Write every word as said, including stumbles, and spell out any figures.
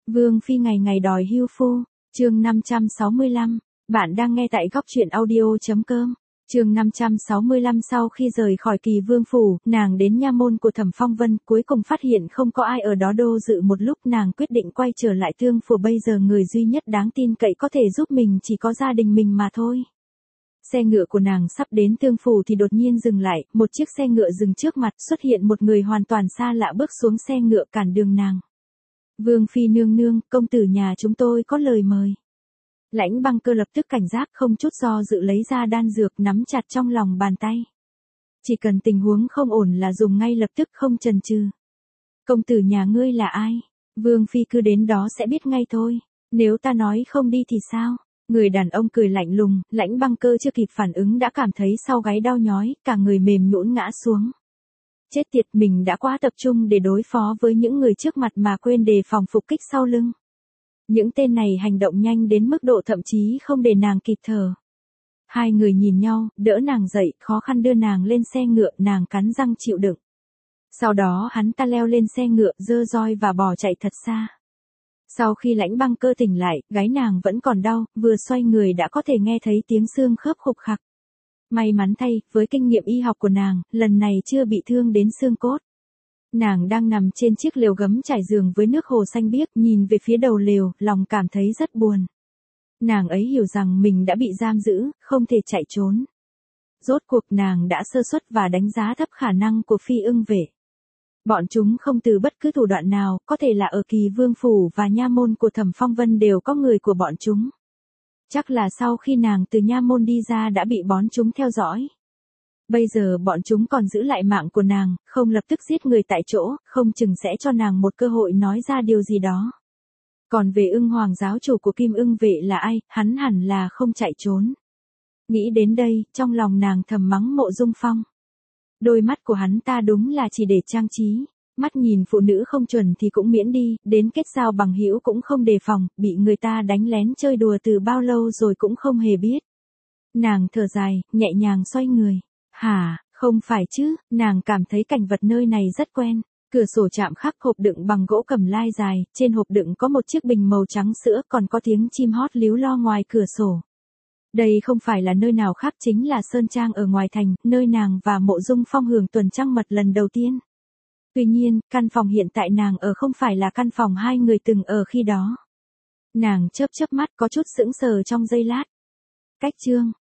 Vương Phi ngày ngày đòi hưu phu, chương năm trăm sáu mươi lăm, bạn đang nghe tại góc truyện audio.com. Chương năm trăm sáu mươi lăm sau khi rời khỏi Kỳ Vương phủ, nàng đến nha môn của Thẩm Phong Vân, cuối cùng phát hiện không có ai ở đó đô dự một lúc, nàng quyết định quay trở lại Thương phủ, bây giờ người duy nhất đáng tin cậy có thể giúp mình chỉ có gia đình mình mà thôi. Xe ngựa của nàng sắp đến Thương phủ thì đột nhiên dừng lại, một chiếc xe ngựa dừng trước mặt, xuất hiện một người hoàn toàn xa lạ bước xuống xe ngựa cản đường nàng. Vương Phi nương nương, công tử nhà chúng tôi có lời mời. Lãnh Băng Cơ lập tức cảnh giác, không chút do dự lấy ra đan dược nắm chặt trong lòng bàn tay. Chỉ cần tình huống không ổn là dùng ngay lập tức, không chần chừ. Công tử nhà ngươi là ai? Vương Phi cứ đến đó sẽ biết ngay thôi. Nếu ta nói không đi thì sao? Người đàn ông cười lạnh lùng, Lãnh Băng Cơ chưa kịp phản ứng đã cảm thấy sau gáy đau nhói, cả người mềm nhũn ngã xuống. Chết tiệt, mình đã quá tập trung để đối phó với những người trước mặt mà quên đề phòng phục kích sau lưng. Những tên này hành động nhanh đến mức độ thậm chí không để nàng kịp thở. Hai người nhìn nhau, đỡ nàng dậy, khó khăn đưa nàng lên xe ngựa, nàng cắn răng chịu đựng. Sau đó hắn ta leo lên xe ngựa, giơ roi và bỏ chạy thật xa. Sau khi Lãnh Băng Cơ tỉnh lại, gáy nàng vẫn còn đau, vừa xoay người đã có thể nghe thấy tiếng xương khớp khục khặc. May mắn thay, với kinh nghiệm y học của nàng, lần này chưa bị thương đến xương cốt. Nàng đang nằm trên chiếc lều gấm trải giường với nước hồ xanh biếc, nhìn về phía đầu lều, lòng cảm thấy rất buồn. Nàng ấy hiểu rằng mình đã bị giam giữ, không thể chạy trốn. Rốt cuộc nàng đã sơ suất và đánh giá thấp khả năng của Phi Ưng Vệ. Bọn chúng không từ bất cứ thủ đoạn nào, có thể là ở Kỳ Vương phủ và nha môn của Thẩm Phong Vân đều có người của bọn chúng. Chắc là sau khi nàng từ nha môn đi ra đã bị bọn chúng theo dõi. Bây giờ bọn chúng còn giữ lại mạng của nàng, không lập tức giết người tại chỗ, không chừng sẽ cho nàng một cơ hội nói ra điều gì đó. Còn về Ưng Hoàng giáo chủ của Kim Ưng Vệ là ai, hắn hẳn là không chạy trốn. Nghĩ đến đây, trong lòng nàng thầm mắng Mộ Dung Phong. Đôi mắt của hắn ta đúng là chỉ để trang trí, mắt nhìn phụ nữ không chuẩn thì cũng miễn đi, đến kết giao bằng hữu cũng không đề phòng, bị người ta đánh lén chơi đùa từ bao lâu rồi cũng không hề biết. Nàng thở dài, nhẹ nhàng xoay người. Hả, không phải chứ, nàng cảm thấy cảnh vật nơi này rất quen. Cửa sổ chạm khắc hộp đựng bằng gỗ cẩm lai dài, trên hộp đựng có một chiếc bình màu trắng sữa, còn có tiếng chim hót líu lo ngoài cửa sổ. Đây không phải là nơi nào khác, chính là Sơn Trang ở ngoài thành, nơi nàng và Mộ Dung Phong hưởng tuần trăng mật lần đầu tiên. Tuy nhiên, căn phòng hiện tại nàng ở không phải là căn phòng hai người từng ở khi đó. Nàng chớp chớp mắt, có chút sững sờ trong giây lát. Cách chương,